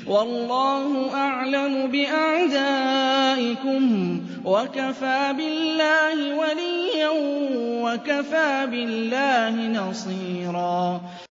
وَاللَّهُ أَعْلَمُ بِأَعْدَائِكُمْ ۚ وَكَفَىٰ بِاللَّهِ وَلِيًّا وَكَفَىٰ بِاللَّهِ نَصِيرًا